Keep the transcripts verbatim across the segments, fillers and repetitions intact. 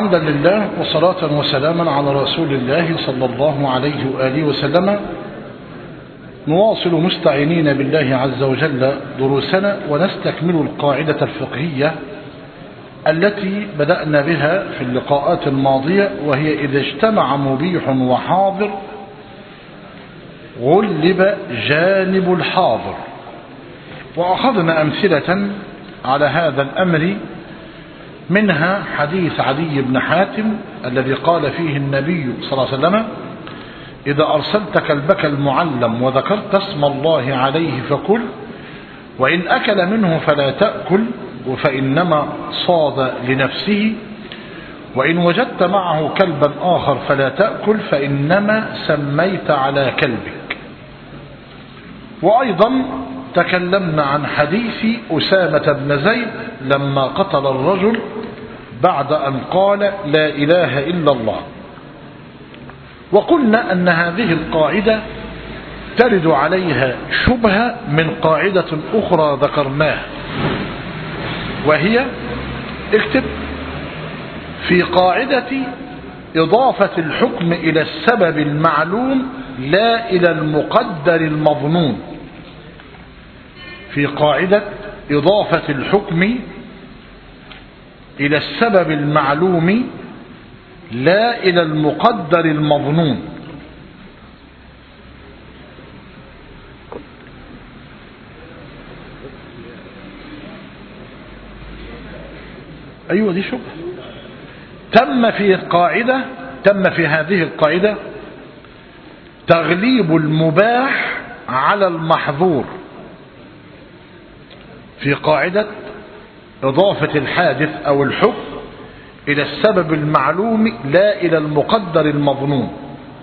حمدا لله وصلاة وسلاما على رسول الله صلى الله عليه وآله وسلم. نواصل مستعينين بالله عز وجل دروسنا ونستكمل القاعدة الفقهية التي بدأنا بها في اللقاءات الماضية، وهي إذا اجتمع مبيح وحاضر غلب جانب الحاضر. وأخذنا أمثلة على هذا الأمر، منها حديث عدي بن حاتم الذي قال فيه النبي صلى الله عليه وسلم: إذا أرسلت كلبك المعلم وذكرت اسم الله عليه فكل، وإن أكل منه فلا تأكل، فإنما صاد لنفسه، وإن وجدت معه كلبا آخر فلا تأكل، فإنما سميت على كلبك. وأيضا تكلمنا عن حديث أسامة بن زيد لما قتل الرجل بعد أن قال لا إله إلا الله. وقلنا أن هذه القاعدة ترد عليها شبهة من قاعدة أخرى ذكرناها، وهي اكتب في قاعدة إضافة الحكم إلى السبب المعلوم لا إلى المقدر المظنون. في قاعدة إضافة الحكم إلى السبب المعلوم لا إلى المقدر المظنون. أيوة دي شبهة. تم في القاعدة تم في هذه القاعدة تغليب المباح على المحظور. في قاعدة إضافة الحادث أو الحكم إلى السبب المعلوم لا إلى المقدر المظنون،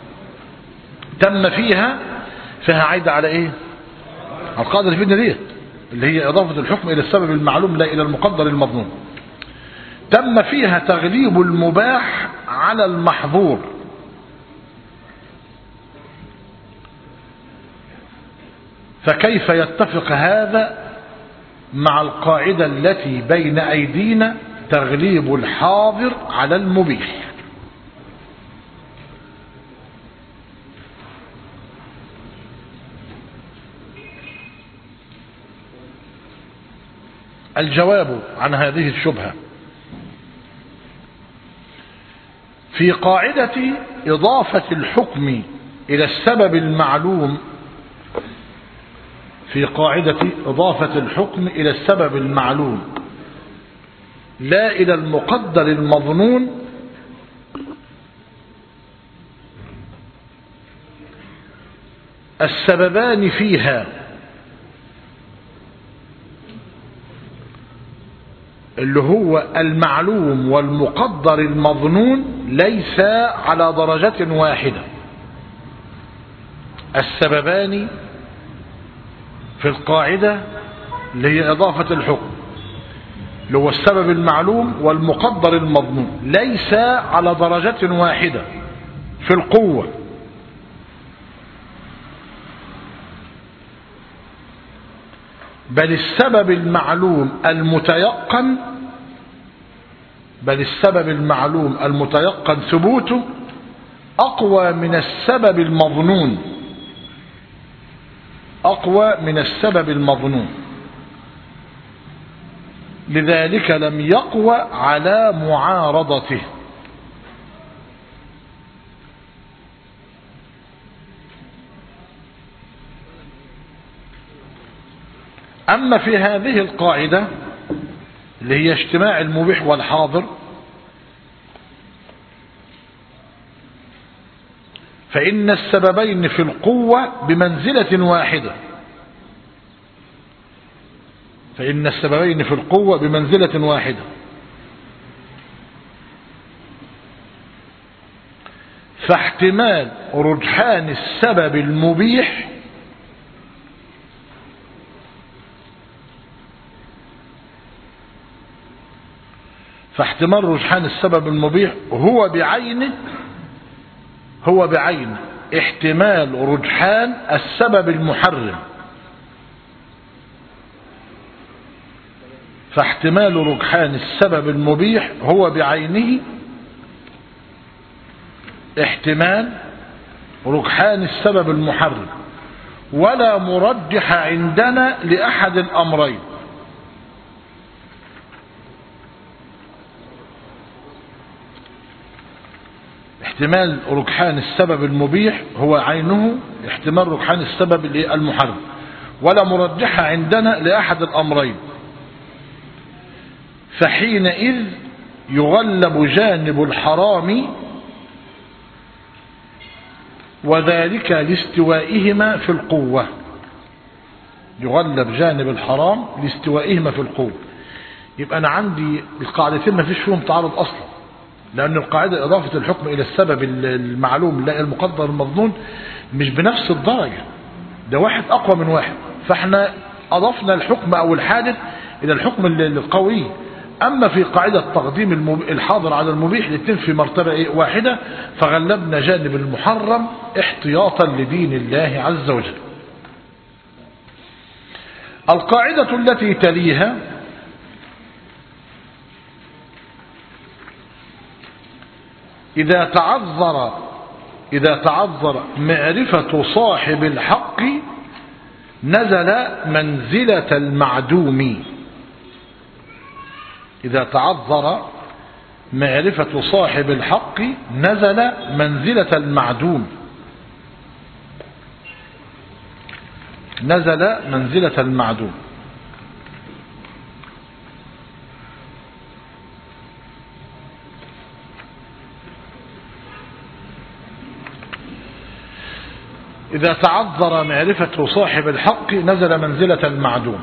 تم فيها فيها عايدة على إيه؟ على القاعدة اللي في الدنيا ديت، اللي هي إضافة الحكم إلى السبب المعلوم لا إلى المقدر المظنون. تم فيها تغليب المباح على المحظور. فكيف يتفق هذا مع القاعدة التي بين أيدينا تغليب الحاضر على المبيح؟ الجواب عن هذه الشبهة: في قاعدة إضافة الحكم إلى السبب المعلوم في قاعدة إضافة الحكم إلى السبب المعلوم لا إلى المقدر المظنون، السببان فيها اللي هو المعلوم والمقدر المظنون ليس على درجة واحدة. السببان في القاعدة اللي هي إضافة الحكم اللي هو السبب المعلوم والمقدر المظنون ليس على درجة واحدة في القوة، بل السبب المعلوم المتيقن بل السبب المعلوم المتيقن ثبوته أقوى من السبب المظنون أقوى من السبب المظنون لذلك لم يقوى على معارضته. أما في هذه القاعدة اللي هي اجتماع المبيح والحاضر، فإن السببين في القوة بمنزلة واحدة فإن السببين في القوة بمنزلة واحدة فاحتمال رجحان السبب المبيح فاحتمال رجحان السبب المبيح هو بعينه هو بعينه احتمال رجحان السبب المحرم. فاحتمال رجحان السبب المبيح هو بعينه احتمال رجحان السبب المحرم ولا مرجح عندنا لأحد الأمرين. احتمال رجحان السبب المبيح هو عينه احتمال رجحان السبب المحرم ولا مرجح عندنا لأحد الأمرين، فحينئذ يغلب جانب الحرام وذلك لاستوائهما في القوة. يغلب جانب الحرام لاستوائهما في القوة. يبقى أنا عندي القاعدتين ما فيش فيهم تعارض أصلا، لأن القاعدة إضافة الحكم إلى السبب المعلوم لا المقدر المظنون مش بنفس الدرجة، ده واحد أقوى من واحد، فإحنا أضفنا الحكم أو الحادث إلى الحكم القوي. أما في قاعدة تقديم الحاضر على المبيح الاثنين في مرتبة واحدة، فغلبنا جانب المحرم احتياطا لدين الله عز وجل. القاعدة التي تليها إذا تعذر إذا تعذر معرفة صاحب الحق نزل منزلة المعدوم. إذا تعذر معرفة صاحب الحق نزل منزلة المعدوم. نزل منزلة المعدوم. إذا تعذر معرفة صاحب الحق نزل منزلة المعدوم.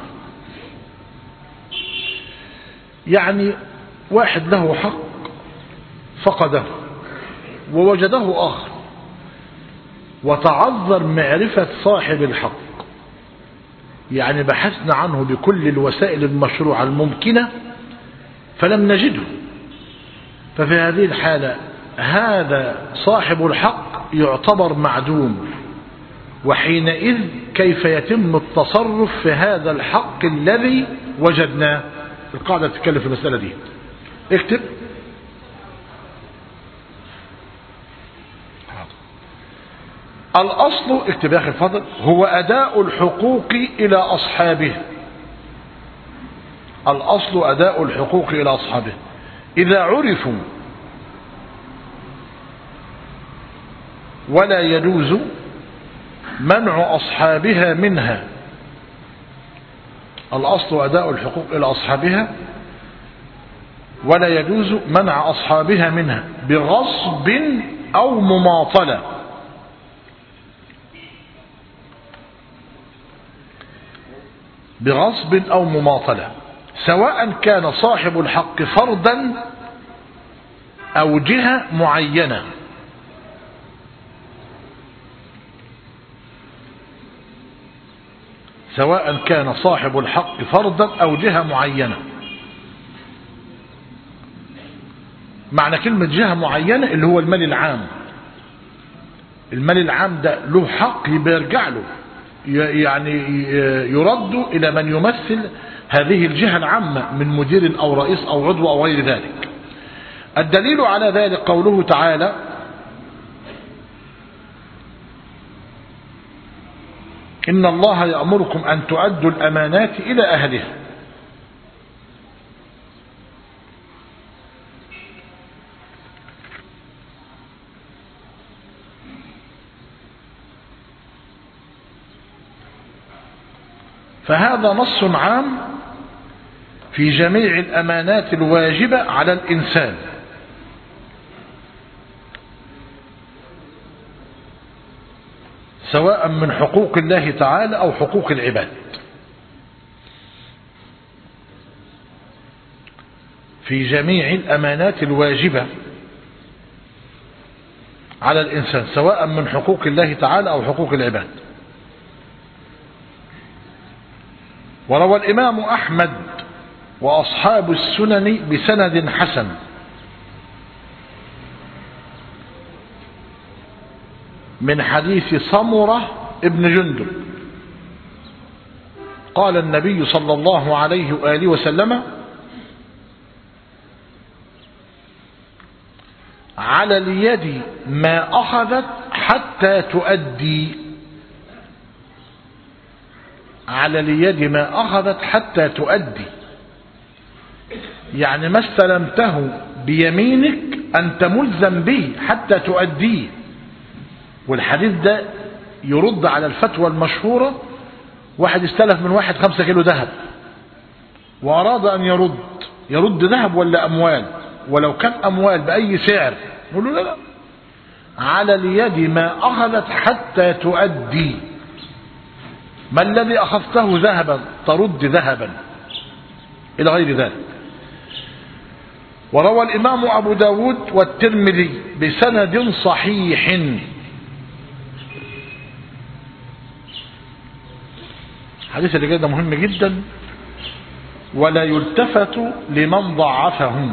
يعني واحد له حق فقده ووجده آخر، وتعذر معرفة صاحب الحق، يعني بحثنا عنه بكل الوسائل المشروعة الممكنة فلم نجده، ففي هذه الحالة هذا صاحب الحق يعتبر معدوم، وحينئذ كيف يتم التصرف في هذا الحق الذي وجدناه؟ القاعدة تتكلم في المسألة دي. اكتب الأصل، اكتب يا أخي الفضل، هو أداء الحقوق إلى أصحابه. الأصل أداء الحقوق إلى أصحابه إذا عرفوا ولا يجوز منع أصحابها منها. الأصل أداء الحقوق إلى أصحابها ولا يجوز منع أصحابها منها بغصب أو مماطلة. بغصب أو مماطلة، سواء كان صاحب الحق فردا أو جهة معينة. سواء كان صاحب الحق فردا أو جهة معينة. معنى كلمة جهة معينة اللي هو المال العام. المال العام ده له حق بيرجع له، يعني يرد إلى من يمثل هذه الجهة العامة من مدير أو رئيس أو عضو أو غير ذلك. الدليل على ذلك قوله تعالى: إن الله يأمركم أن تؤدوا الأمانات إلى أهلها. فهذا نص عام في جميع الأمانات الواجبة على الإنسان، سواء من حقوق الله تعالى أو حقوق العباد. في جميع الأمانات الواجبة على الإنسان سواء من حقوق الله تعالى أو حقوق العباد. وروى الإمام أحمد وأصحاب السنن بسند حسن من حديث سمرة ابن جندب قال النبي صلى الله عليه وآله وسلم: على اليد ما أخذت حتى تؤدي، على اليد ما أخذت حتى تؤدي، يعني ما استلمته بيمينك أنت ملزم به حتى تؤديه. والحديث ده يرد على الفتوى المشهورة، واحد استلف من واحد خمسة كيلو ذهب وأراد أن يرد، يرد ذهب ولا أموال؟ ولو كان أموال بأي سعر نقول له لا لا، على اليد ما أخذت حتى تؤدي. ما الذي أخذته ذهبا ترد ذهبا إلى غير ذلك. وروى الإمام أبو داود والترمذي بسند صحيح الحديث اللي جاي ده مهم جدا ولا يلتفت لمن ضعفه،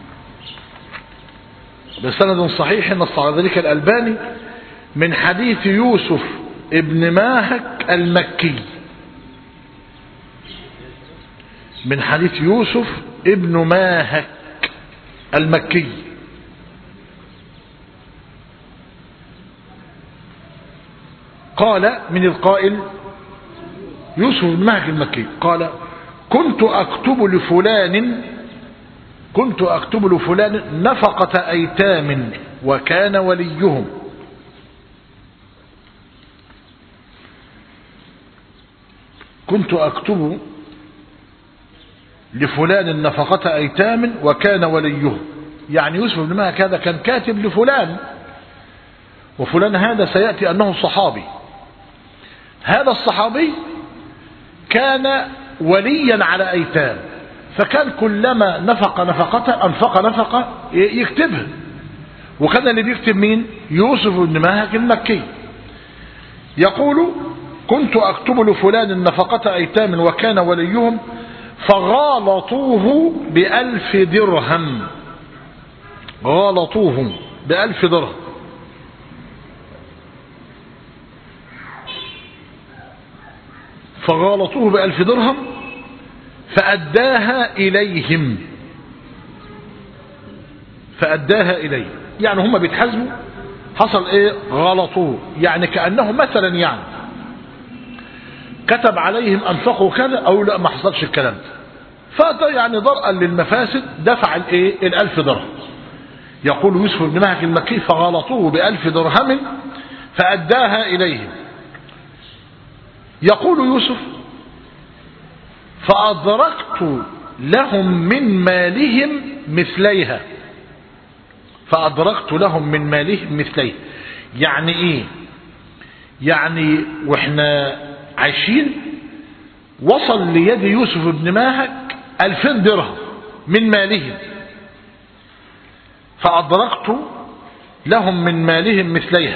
بسند صحيح نص على ذلك الألباني من حديث يوسف ابن ماهك المكي، من حديث يوسف ابن ماهك المكي قال من القائل يوسف بن ماهك المكي قال كنت أكتب لفلان كنت أكتب لفلان نفقة أيتام وكان وليهم. كنت أكتب لفلان نفقة أيتام وكان وليهم، يعني يوسف بن ماهك هذا كان كاتب لفلان، وفلان هذا سيأتي أنه صحابي. هذا الصحابي كان وليا على أيتام، فكان كلما نفق نفقة أنفق نفقة يكتبها، وكان اللي بيكتب مين؟ يوسف بن ماهك المكي. يقول كنت أكتب لفلان نفقة أيتام وكان وليهم فغالطوه بألف درهم، غالطوه بألف درهم. فغالطوه بألف درهم فأداها إليهم، فأداها إليه، يعني هم بيتحاسبوا حصل ايه؟ غلطوه، يعني كأنه مثلا يعني كتب عليهم أنفقوا كذا أو لا ما حصلش الكلام ده، فده يعني ضرءا للمفاسد دفع الايه؟ الألف درهم. يقول يوسف بن ماهك المكي فغلطوه بألف درهم فأداها إليهم. يقول يوسف فأدركت لهم من مالهم مثليها، فأدركت لهم من مالهم مثليها، يعني ايه؟ يعني واحنا عايشين وصل ليد يوسف بن ماهك ألفين درهم من مالهم، فأدركت لهم من مالهم مثليها.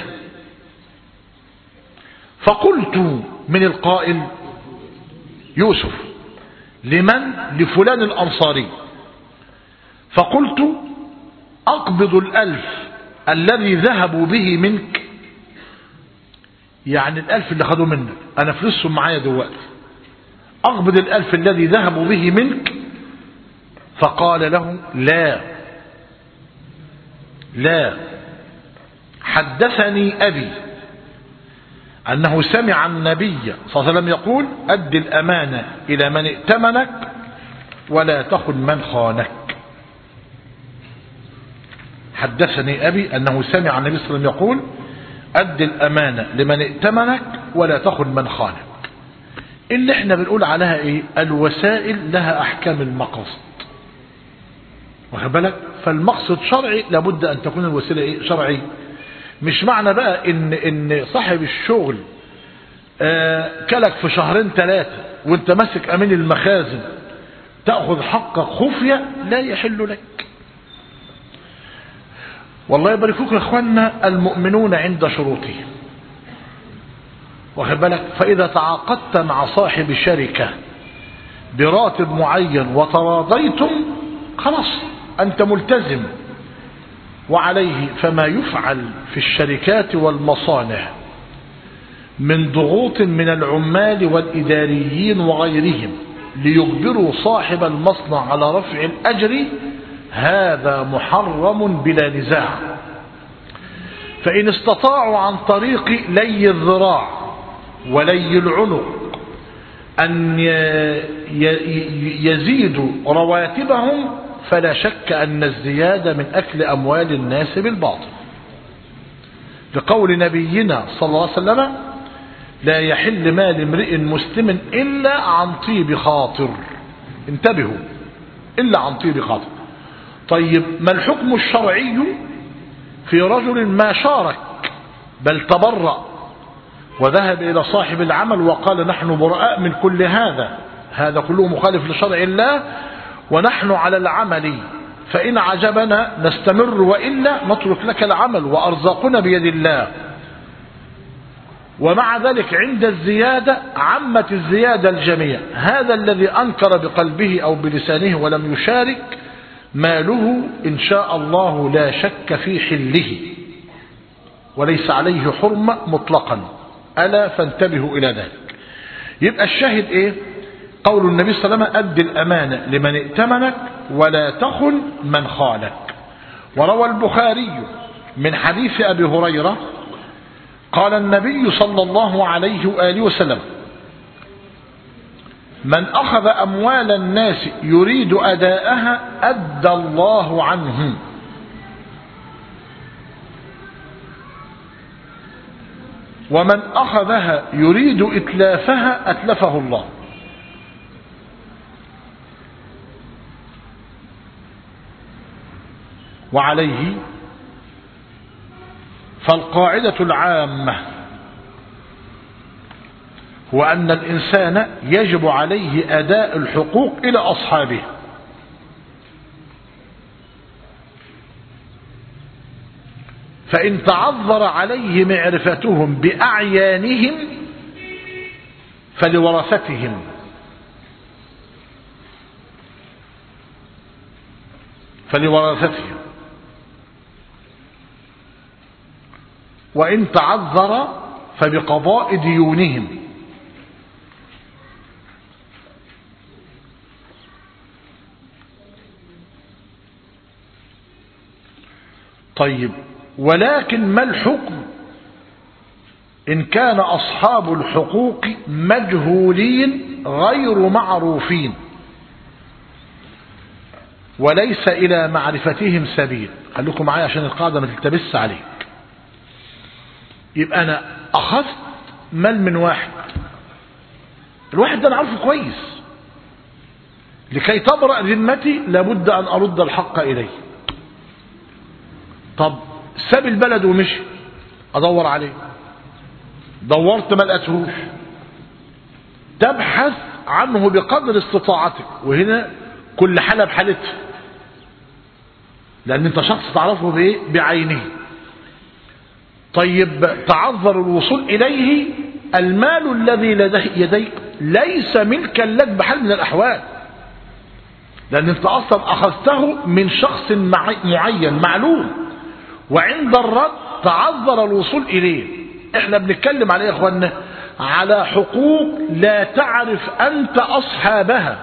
فقلت من القائل يوسف لمن؟ لفلان الأنصاري. فقلت أقبض الألف الذي ذهبوا به منك، يعني الألف اللي خدوا منك أنا فلوسهم معايا دلوقتي، أقبض الألف الذي ذهبوا به منك. فقال له لا لا، حدثني أبي أنه سمع النبي صلى الله عليه وسلم يقول أد الأمانة إلى من ائتمنك ولا تخن من خانك. حدثني أبي أنه سمع النبي صلى الله عليه وسلم يقول أد الأمانة لمن ائتمنك ولا تخن من خانك. اللي احنا بنقول عليها ايه؟ الوسائل لها أحكام المقاصد، واخد بالك؟ فالمقصد شرعي لابد أن تكون الوسيلة ايه؟ شرعي. مش معنى بقى ان ان صاحب الشغل آه كلك في شهرين ثلاثة وانت ماسك امين المخازن تأخذ حقك خفية، لا يحل لك. والله يبارك فيكم يا اخوانا، المؤمنون عند شروطهم، واخد بالك؟ فإذا تعاقدت مع صاحب شركة براتب معين وتراضيتم خلاص أنت ملتزم. وعليه فما يفعل في الشركات والمصانع من ضغوط من العمال والإداريين وغيرهم ليجبروا صاحب المصنع على رفع الأجر هذا محرم بلا نزاع. فإن استطاعوا عن طريق لي الذراع ولي العنق أن يزيدوا رواتبهم فلا شك أن الزيادة من أكل أموال الناس بالباطل، لقول نبينا صلى الله عليه وسلم: لا يحل مال امرئ مسلم إلا عن طيب خاطر. انتبهوا، إلا عن طيب خاطر. طيب ما الحكم الشرعي في رجل ما شارك بل تبرأ وذهب إلى صاحب العمل وقال: نحن براء من كل هذا، هذا كله مخالف لشرع الله ونحن على العمل، فإن عجبنا نستمر وإلا نترك لك العمل وأرزاقنا بيد الله. ومع ذلك عند الزيادة عمت الزيادة الجميع، هذا الذي أنكر بقلبه أو بلسانه ولم يشارك ماله إن شاء الله لا شك في حله وليس عليه حرمة مطلقا، ألا فانتبهوا إلى ذلك. يبقى الشاهد إيه؟ قول النبي صلى الله عليه وسلم: أد الأمانة لمن ائتمنك ولا تخن من خالك. وروى البخاري من حديث أبي هريرة قال النبي صلى الله عليه وآله وسلم: من أخذ أموال الناس يريد أداءها أدى الله عنه، ومن أخذها يريد إتلافها أتلفه الله. وعليه فالقاعدة العامة هو أن الإنسان يجب عليه أداء الحقوق إلى أصحابه، فإن تعذر عليه معرفتهم بأعيانهم فلورثتهم، فلورثتهم وإن تعذر فبقضاء ديونهم. طيب، ولكن ما الحكم إن كان أصحاب الحقوق مجهولين غير معروفين وليس إلى معرفتهم سبيل؟ خليكم معايا عشان القاعدة ما تلتبس عليك. يبقى أنا أخذت مال من واحد، الواحد ده أنا عارفه كويس، لكي تبرأ ذمتي لابد أن أرد الحق إليه. طب ساب البلد ومشي، أدور عليه، دورت ما لقيتهوش، تبحث عنه بقدر استطاعتك، وهنا كل حالة بحالتها، لأن أنت شخص تعرفه بإيه؟ بعينه. طيب تعذر الوصول إليه، المال الذي لديك ليس ملكا لك بحال من الأحوال، لأن أنت أصلا أخذته من شخص معين معلوم، وعند الرد تعذر الوصول إليه. احنا بنتكلم عليه يا اخوانا على حقوق لا تعرف أنت أصحابها،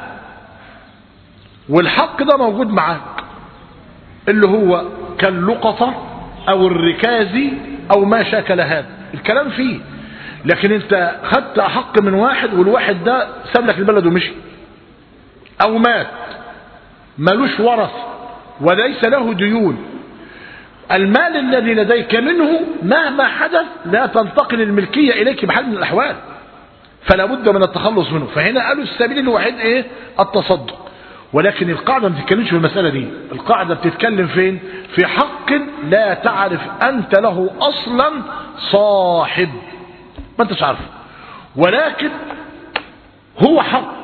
والحق ده موجود معاك، اللي هو كاللقطة أو الركازي أو ما شاكل هذا الكلام فيه. لكن انت خدت حق من واحد والواحد ده ساب لك البلد ومشي، أو مات ملوش ورث وليس له ديون، المال الذي لديك منه مهما حدث لا تنتقل الملكية إليك بحال من الأحوال، فلا بد من التخلص منه. فهنا قالوا السبيل الوحيد إيه؟ التصدق. ولكن القاعدة ما بتتكلمش في المسألة دي، القاعدة بتتكلم فين؟ في حق لا تعرف أنت له أصلا صاحب، ما انتش عارفه، ولكن هو حق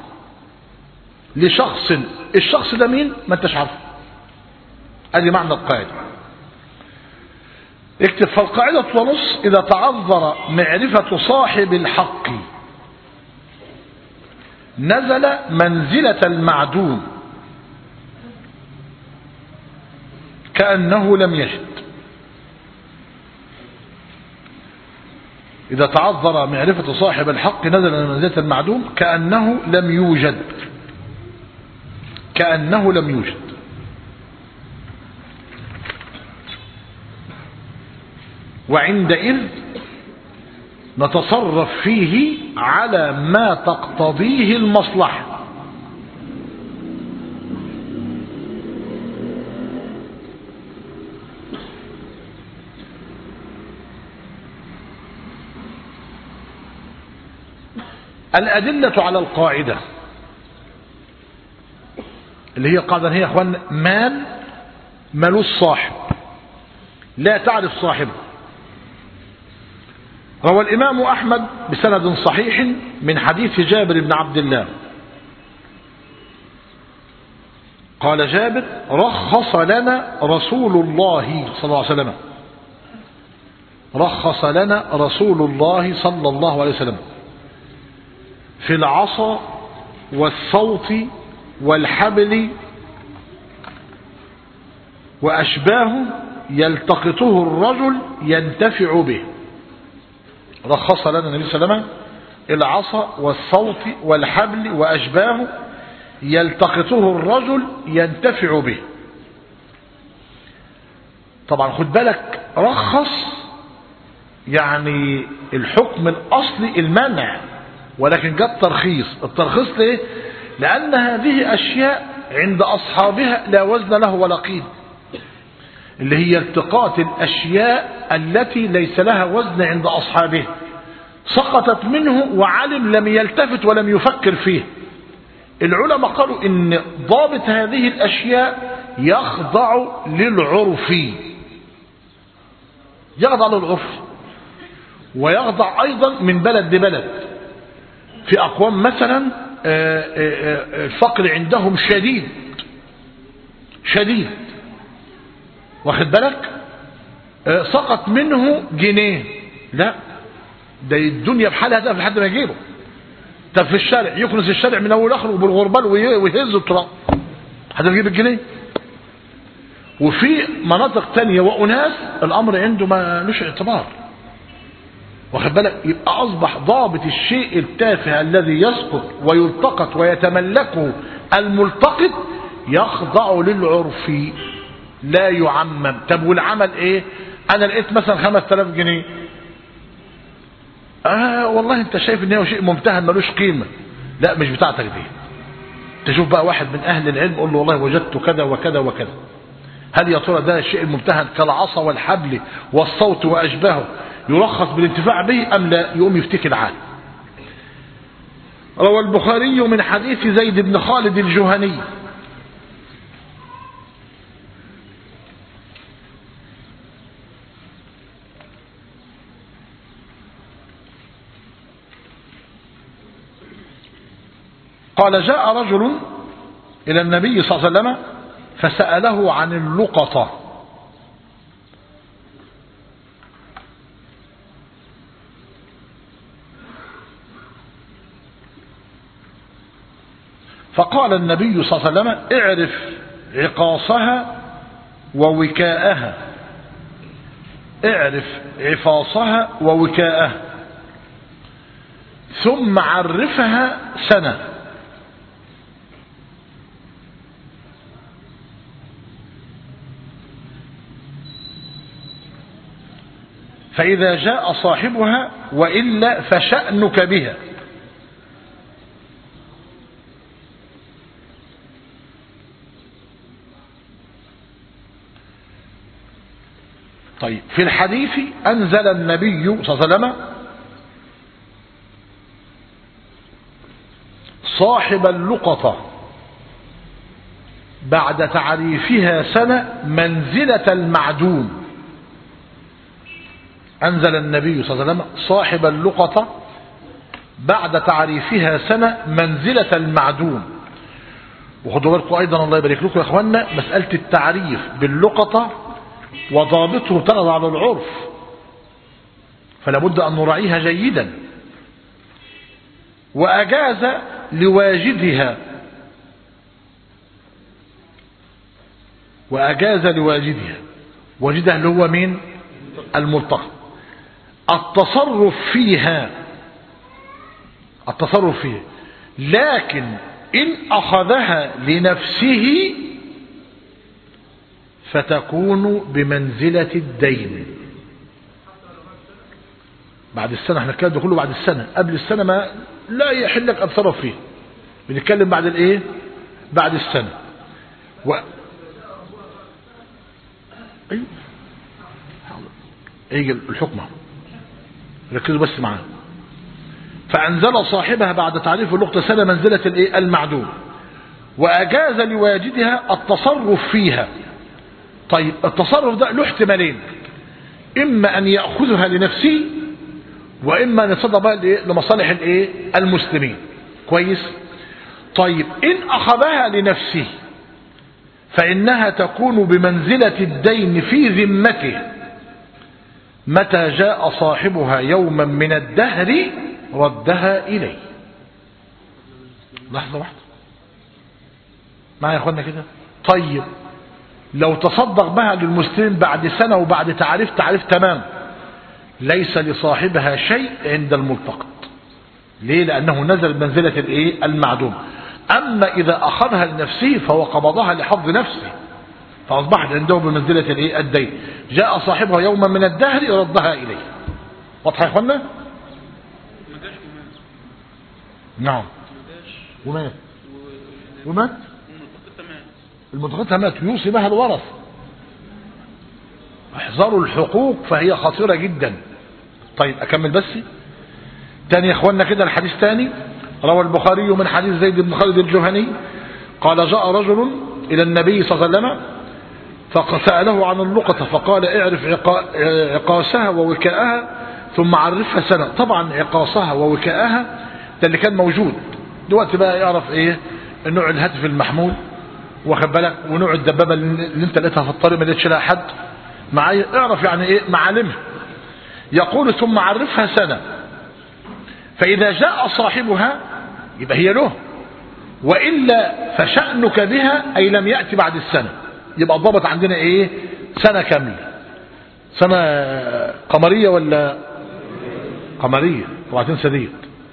لشخص، الشخص ده مين؟ ما انتش عارفه. ادي معنى القاعدة. اكتب: فالقاعدة ونص إذا تعذر معرفة صاحب الحق نزل منزلة المعدوم كأنه لم يجد. إذا تعذر معرفة صاحب الحق نزل منزلة المعدوم كأنه لم يوجد، كأنه لم يوجد. وعندئذ نتصرف فيه على ما تقتضيه المصلحة. الأدلة على القاعدة اللي هي قاعدة هي يا أخوان مال ملوش صاحب لا تعرف صاحبه. روى الإمام أحمد بسند صحيح من حديث جابر بن عبد الله قال جابر رخص لنا رسول الله صلى الله عليه وسلم رخص لنا رسول الله صلى الله عليه وسلم في العصا والصوت والحبل وأشباه يلتقطه الرجل ينتفع به. رخص لنا النبي صلى الله عليه وسلم العصا والصوت والحبل وأشباه يلتقطه الرجل ينتفع به. طبعا خد بالك رخص يعني الحكم الأصلي المنع، ولكن جاء ترخيص. الترخيص ليه؟ لأن هذه أشياء عند أصحابها لا وزن له ولا قيمة، اللي هي التقاط الأشياء التي ليس لها وزن عند أصحابها، سقطت منه وعلم لم يلتفت ولم يفكر فيه. العلماء قالوا إن ضابط هذه الأشياء يخضع للعرف، يخضع للعرف ويخضع أيضا من بلد لبلد. في أقوام مثلا الفقر عندهم شديد شديد، واخد بالك، سقط منه جنيه، لا ده الدنيا بحالها ده لحد ما يجيبه. طب في الشارع يكنس الشارع من اول اخره بالغربال ويهز التراب حتى يجيب الجنيه. وفي مناطق تانية واناس الامر عنده ما لوش اعتبار، واخد بالك. يبقى اصبح ضابط الشيء التافه الذي يسقط ويلتقط ويتملكه الملتقط يخضع للعرف لا يعمم. طب والعمل ايه؟ انا لقيت مثلا خمس تلاف جنيه، اه والله انت شايف ان هو شيء ممتهن ملوش قيمة، لا مش بتاعتك دي. تشوف بقى واحد من اهل العلم قول له والله وجدت كذا وكذا وكذا، هل يا ترى ده الشيء الممتهن كالعصا والحبل والصوت واشباهه يرخص بالانتفاع به ام لا؟ يقوم يفتكر عنه. روى البخاري من حديث زيد بن خالد الجهني قال جاء رجل إلى النبي صلى الله عليه وسلم فسأله عن اللقطة، فقال النبي صلى الله عليه وسلم اعرف عقاصها ووكاءها، اعرف عفاصها ووكاءها ثم عرفها سنة، فإذا جاء صاحبها وإلا فشأنك بها. طيب في الحديث أنزل النبي صلى الله عليه وسلم صاحب اللقطة بعد تعريفها سنة منزلة المعدوم. أنزل النبي صلى الله عليه وسلم صاحب اللقطة بعد تعريفها سنة منزلة المعدوم. وخدوا بالكم أيضا الله يبارك لكم يا أخوانا مسألة التعريف باللقطة وضابطه تغضى على العرف، فلا بد أن نراعيها جيدا. وأجاز لواجدها وأجاز لواجدها واجدها اللي هو مين؟ الملتقط. التصرف فيها التصرف فيها لكن إن أخذها لنفسه فتكون بمنزلة الدين. بعد السنة، احنا الكلام ده كله بعد السنة، قبل السنة ما لا يحل لك أن تصرف فيه، بنتكلم بعد الايه؟ بعد السنة. و... ايوه يجي الحكمة، ركزوا بس معانا. فأنزل صاحبها بعد تعريف اللقطة سنة منزلة الايه؟ المعدوم، وأجاز لواجدها التصرف فيها. طيب التصرف ده له احتمالين، إما أن يأخذها لنفسه، وإما أن يتصدى بها لمصالح الايه؟ المسلمين. كويس. طيب إن أخذها لنفسه فإنها تكون بمنزلة الدين في ذمته متى جاء صاحبها يوما من الدهر ردها إليه. لحظة واحدة معايا يا أخوانا كده. طيب لو تصدق بها للمسلمين بعد سنة وبعد تعريف تعريف تمام، ليس لصاحبها شيء عند الملتقط. ليه؟ لأنه نزل منزلة الايه؟ المعدوم. أما إذا أخذها لنفسه فهو قبضها لحظ نفسه، فأصبحت عنده بمنزلة الايه؟ الدين. جاء صاحبها يوما من الدهر ردها إليه. واضح يا أخوانا؟ نعم. ومات ومات الملتقطها مات، يوصي بها الورث. احذروا الحقوق فهي خطيرة جدا. طيب أكمل بس تاني يا أخوانا كده. الحديث تاني روى البخاري من حديث زيد بن خالد الجهني قال جاء رجل إلى النبي صلى الله عليه وسلم فسأله عن اللقطة فقال اعرف عقاسها ووكاءها ثم عرفها سنة. طبعا عقاسها ووكاءها ده اللي كان موجود. دلوقتي بقى يعرف ايه؟ نوع الهاتف المحمول، واخد بالك، ونوع الدبابة اللي انت لقيتها في الطريق ما لقيتش لها حد معايا، اعرف يعني ايه معالمها. يقول ثم عرفها سنة، فإذا جاء صاحبها يبقى هي له، وإلا فشأنك بها أي لم يأتي بعد السنة. يبقى الضابط عندنا ايه؟ سنة كاملة. سنة قمرية ولا قمرية؟ طبعا تنسى ديت.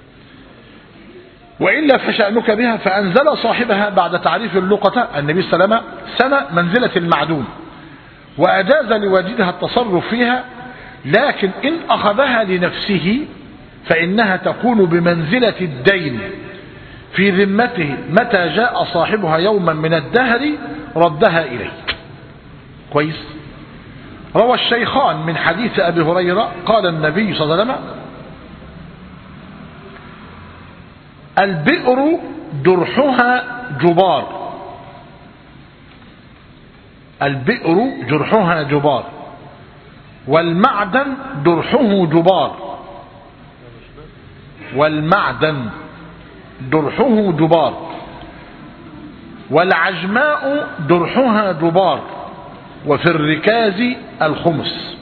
وإلا فشأنك بها. فأنزل صاحبها بعد تعريف اللقطة النبي صلى الله عليه وسلم سنة منزلة المعدوم، وأجاز لواجدها التصرف فيها، لكن إن أخذها لنفسه فإنها تكون بمنزلة الدين في ذمته متى جاء صاحبها يوما من الدهر ردها إليه. كويس. روى الشيخان من حديث أبي هريرة قال النبي صلى الله عليه وسلم البئر جرحها جبار. البئر جرحها جبار، والمعدن جرحه جبار. والمعدن جرحه جبار، والعجماء جرحها جبار، وفي الركاز الخمس.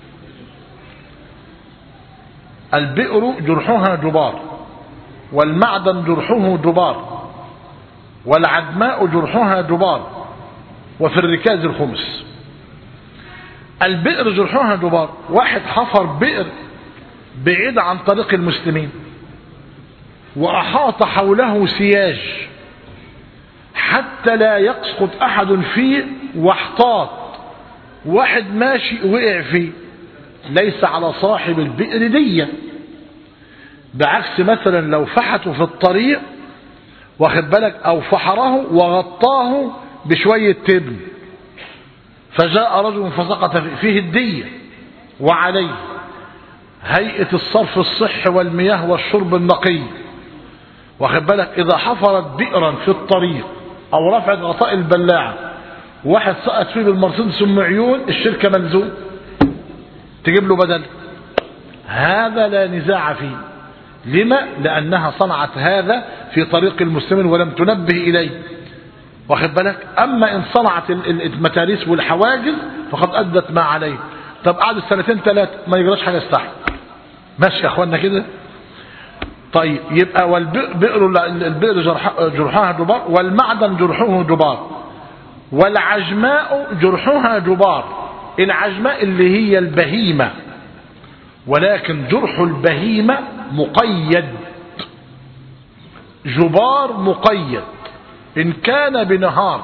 البئر جرحها جبار، والمعدن جرحه جبار، والعجماء جرحها جبار، وفي الركاز الخمس. البئر جرحها جبار، واحد حفر بئر بعيد عن طريق المسلمين وأحاط حوله سياج حتى لا يسقط أحد فيه، واحتاط واحد ماشي وقع فيه، ليس على صاحب البئر دية. بعكس مثلا لو فحته في الطريق، واخد بالك، أو فحره وغطاه بشوية تبن فجاء رجل فسقط فيه الدية وعليه هيئة الصرف الصحي والمياه والشرب النقي، واخد بالك. إذا حفرت بئرا في الطريق أو رفعت غطاء البلاعة واحد سقط فيه بالمرصدس ثم عيون، الشركة ملزوم تجيب له بدل. هذا لا نزاع فيه. لما؟ لأنها صنعت هذا في طريق المسلمين ولم تنبه إليه، واخد بالك. أما إن صنعت المتاريس والحواجز فقد أدت ما عليه. طب قعدوا سنتين ثلاثة ما يجراش حاجة يستحق. ماشي يا أخوانا كده. طيب يبقى والبئر البئر جرحها جبار، والمعدن جرحه جبار، والعجماء جرحها جبار. العجماء اللي هي البهيمة، ولكن جرح البهيمة مقيد، جبار مقيد إن كان بنهار،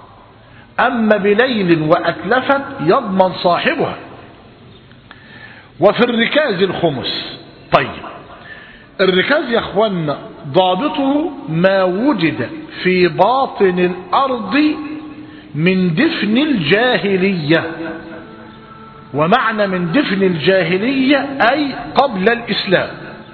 أما بليل وأتلفت يضمن صاحبها. وفي الركاز الخمس. طيب الركاز يا اخوانا ضابطه ما وجد في باطن الأرض من دفن الجاهلية. ومعنى من دفن الجاهلية أي قبل الإسلام،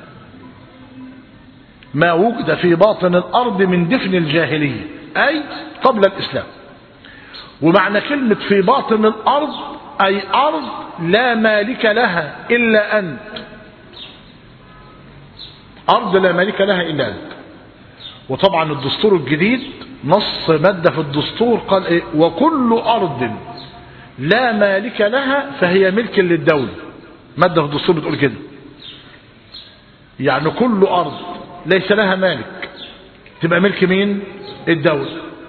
ما وجد في باطن الأرض من دفن الجاهلية أي قبل الإسلام. ومعنى كلمة في باطن الأرض أي أرض لا مالك لها إلا أنت، أرض لا مالك لها إلا أنت. وطبعا الدستور الجديد نص مادة في الدستور قال إيه؟ وكل أرض لا مالك لها فهي ملك للدولة. مادة في الدستور بتقول كده، يعني كل أرض ليس لها مالك تبقى ملك مين؟ الدولة.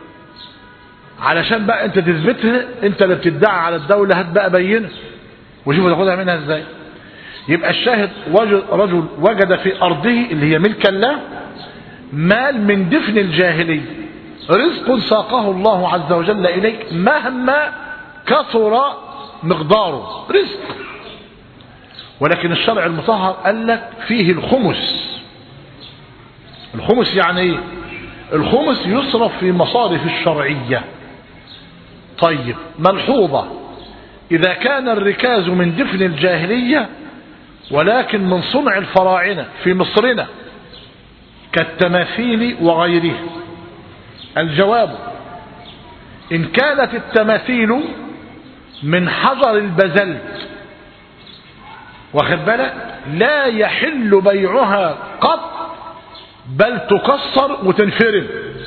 علشان بقى انت تثبتها، انت اللي بتدعي على الدولة، هات بقى بينه وشوف تاخدها منها ازاي. يبقى الشاهد وجد رجل وجد في أرضه اللي هي ملكا له مال من دفن الجاهلية، رزق ساقه الله عز وجل إليك مهما كثر مقداره، رزق. ولكن الشرع المطهر قال لك فيه الخمس. الخمس يعني ايه؟ الخمس يصرف في مصارف الشرعية. طيب ملحوظة، إذا كان الركاز من دفن الجاهلية ولكن من صنع الفراعنة في مصرنا كالتماثيل وغيره، الجواب إن كانت التماثيل من حجر البازلت واخد بالك لا يحل بيعها قط، بل تكسر وتنفرد.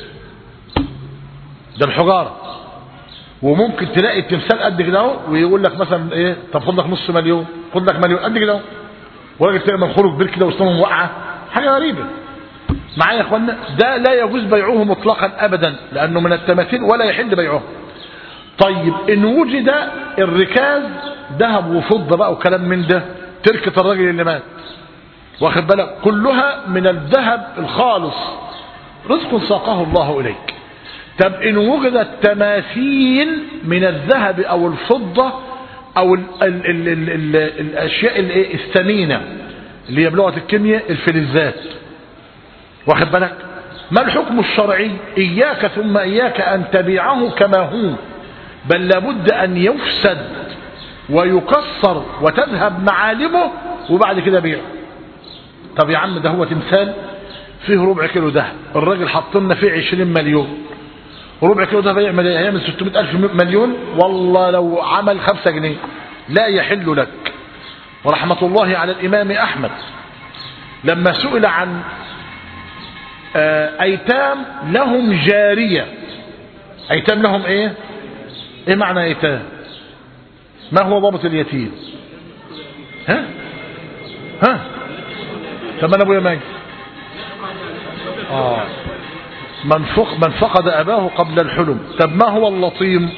ده الحجارة. وممكن تلاقي التمثال قد كده اهو ويقول لك مثلا ايه، طب خد لك نص مليون، خد لك مليون قد كده اهو، وراجل تلاقي منخرج بير كده واسنانه واقعه، حاجه غريبه. معايا يا اخوانا؟ ده لا يجوز بيعه مطلقا ابدا لانه من التماثيل ولا يحل بيعه. طيب ان وجد الركاز ذهب وفضه بقى وكلام من ده، تركه الراجل اللي مات واخد بالك كلها من الذهب الخالص، رزق ساقه الله اليك. طب ان وجدت تماثيل من الذهب او الفضه او ال ال ال ال ال الاشياء الثمينه اللي هي بلغه الكيمياء الفلزات واخد بالك، ما الحكم الشرعي؟ اياك ثم اياك ان تبيعه كما هو، بل لابد ان يفسد ويكسر وتذهب معالمه وبعد كده بيعه. طب يا عم ده هو تمثال فيه ربع كيلو دهب، الراجل حط لنا فيه عشرين مليون، ربع كيلو دهب يعمل ايه؟ هيعمل ستمائة ألف مليون؟ والله لو عمل خمسة جنيه لا يحل لك. ورحمة الله على الإمام أحمد لما سئل عن أيتام لهم جارية. أيتام لهم إيه؟ إيه معنى أيتام؟ ما هو ضابط اليتيم؟ ها؟ ها؟ طب أنا أبويا ماجد آه من فق من فقد أباه قبل الحلم. طب ما هو اللطيم؟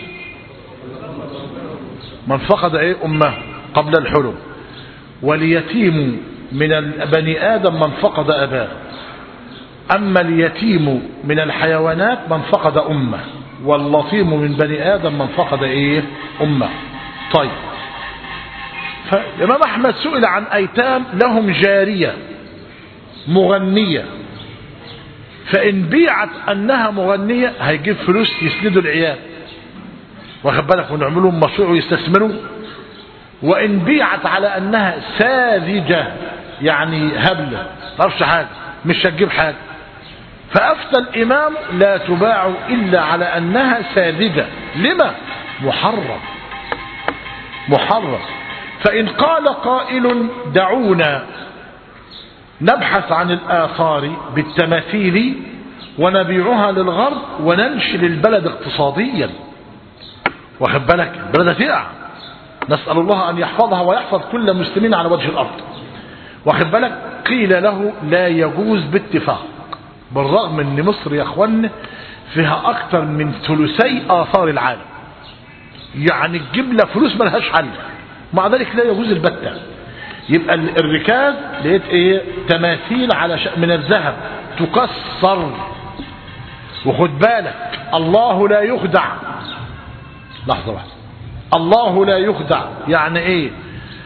من فقد إيه؟ أمه قبل الحلم. واليتيم من بني آدم من فقد أباه. أما اليتيم من الحيوانات من فقد أمه، واللطيم من بني آدم من فقد إيه؟ أمه. طيب فالإمام أحمد سئل عن أيتام لهم جارية مغنية، فإن بيعت أنها مغنية هيجيب فلوس يسندوا العيال واخد بالك ونعملهم مشروع ويستثمروا. وإن بيعت على أنها ساذجة يعني هبلة ما تعرفش حاجة مش هتجيب حاجة، فأفتى الإمام لا تباع إلا على أنها ساذجة. لما؟ محرم محرم. فإن قال قائل دعونا نبحث عن الآثار بالتماثيل ونبيعها للغرب وننشل البلد اقتصاديا واخد بالك، البلد هتقع، نسأل الله أن يحفظها ويحفظ كل مسلمين على وجه الأرض واخد بالك. قيل له لا يجوز باتفاق، بالرغم ان مصر يا اخوان فيها اكتر من ثلثي آثار العالم، يعني تجيب لها فلوس ملهاش حل، مع ذلك لا يجوز البتة. يبقى الركاز لقيت ايه؟ تماثيل على ش... من الذهب تكسر. وخد بالك الله لا يخدع، لحظة واحدة، الله لا يخدع يعني ايه؟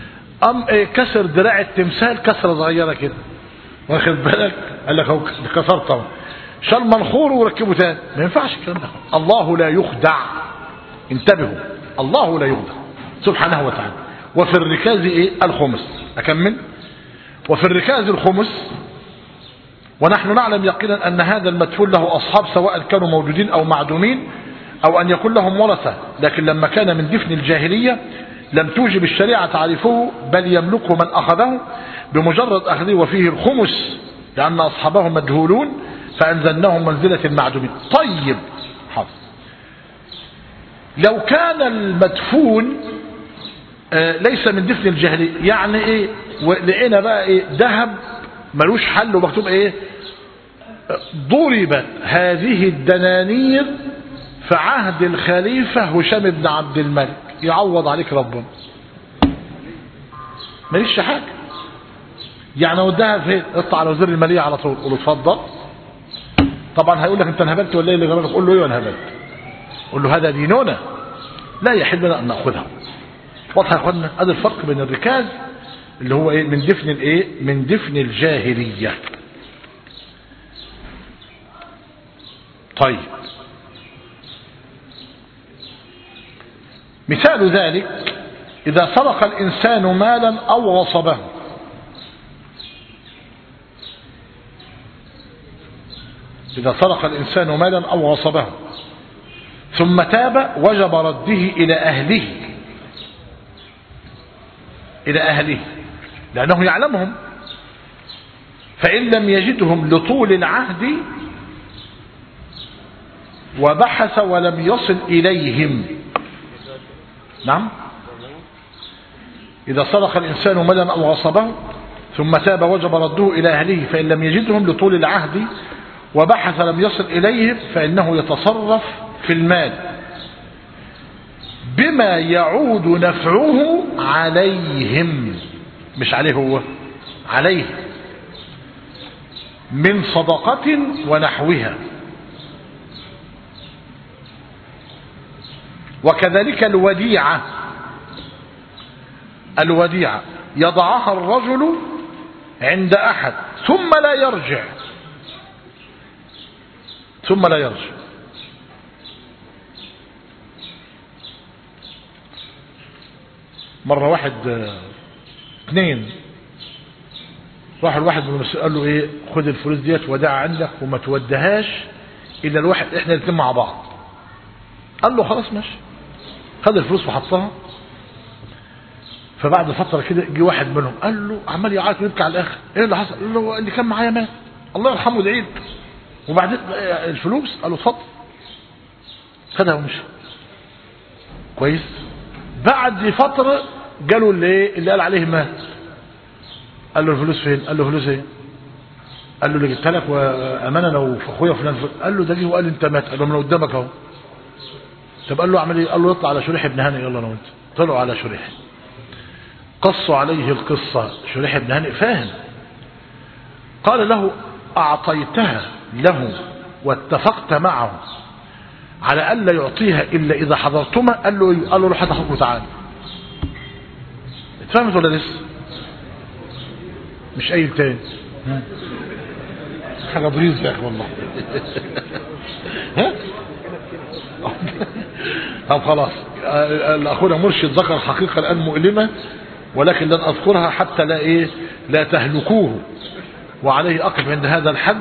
أم إيه كسر دراع التمثال كسرة صغيرة كده، واخد بالك؟ قال لك هو كسرت طبعا، شال منخوره وركبه تاني، ما ينفعش الكلام ده. الله لا يخدع، انتبهوا، الله لا يخدع سبحانه وتعالى. وفي الركاز ايه الخمس، اكمل. وفي الركاز الخمس، ونحن نعلم يقينا ان هذا المدفون له اصحاب سواء كانوا موجودين او معدومين او ان يكون لهم ورثه، لكن لما كان من دفن الجاهليه لم توجب الشريعه تعريفه، بل يملكه من اخذه بمجرد اخذه، وفيه الخمس لان اصحابه مجهولون فانزلناهم منزله المعدومين. طيب حاضر، لو كان المدفون ليس من دفن الجاهليه، يعني ايه؟ لقينا بقى ايه؟ ذهب ملوش حل ومكتوب ايه؟ ضربت هذه الدنانير في عهد الخليفة هشام بن عبد الملك، يعوض عليك ربنا، ماليش حاجة. يعني ودها فين؟ اطلع على وزير المالية على طول، قول له اتفضل. طبعا هيقول لك انت انهبلت ولا ايه اللي جابك؟ قول له ايه انهبلت؟ قول له هذا ديننا لا يحل لنا ان ناخذها. واضح يا اخوانا؟ ادي الفرق بين الركاز اللي هو ايه؟ من دفن الايه؟ من دفن الجاهلية. طيب مثال ذلك إذا سرق الإنسان مالا أو غصبه، إذا سرق الإنسان مالا أو غصبه ثم تاب وجب رده إلى أهله، إلى أهله لأنه يعلمهم، فإن لم يجدهم لطول العهد وبحث ولم يصل إليهم. نعم، إذا سرق الإنسان مالا أو غصبه ثم تاب وجب رده إلى أهله، فإن لم يجدهم لطول العهد وبحث لم يصل إليهم فإنه يتصرف في المال بما يعود نفعه عليهم، مش عليه هو، عليه، من صدقة ونحوها. وكذلك الوديعة، الوديعة يضعها الرجل عند أحد ثم لا يرجع، ثم لا يرجع. مرة واحد اثنين راح الواحد من المسؤول قال له ايه؟ خد الفلوس ديت وداع عندك وما تودهاش الا الواحد، احنا الاثنين مع بعض. قال له خلاص ماشي، خد الفلوس وحطها. فبعد فترة كده جه واحد منهم قال له عمال يعيط ويبكي على الاخر، ايه اللي حصل؟ قال له اللي كان معايا مات الله يرحمه ادعي. وبعدين الفلوس قال له اتفضل، خدها ومشي. كويس. بعد فترة جاله اللي اللي قال عليه مات، قال له الفلوس فين؟ قال له فلوس ايه؟ قال له اللي جبتها لك وامانه انا واخويا فلان. قال له ده جه وقال انت مات. قال له من قدامك اهو. طب قال له اعمل ايه؟ قال له اطلع على شريح بن هانئ يلا انا وانت. طلعوا على شريح، قصوا عليه القصه. شريح بن هانئ فاهم، قال له اعطيتها له واتفقت معه على الا يعطيها الا اذا حضرتما؟ قال له قال له روح هات اخوك تعالى. اتفهمت ولا لسه؟ مش اي تاني حاجه بريز يا اخي والله. ها طب خلاص، اخونا مرشد ذكر حقيقه الان مؤلمه ولكن لن اذكرها حتى لا ايه لا تهلكوه، وعليه اقف عند هذا الحد.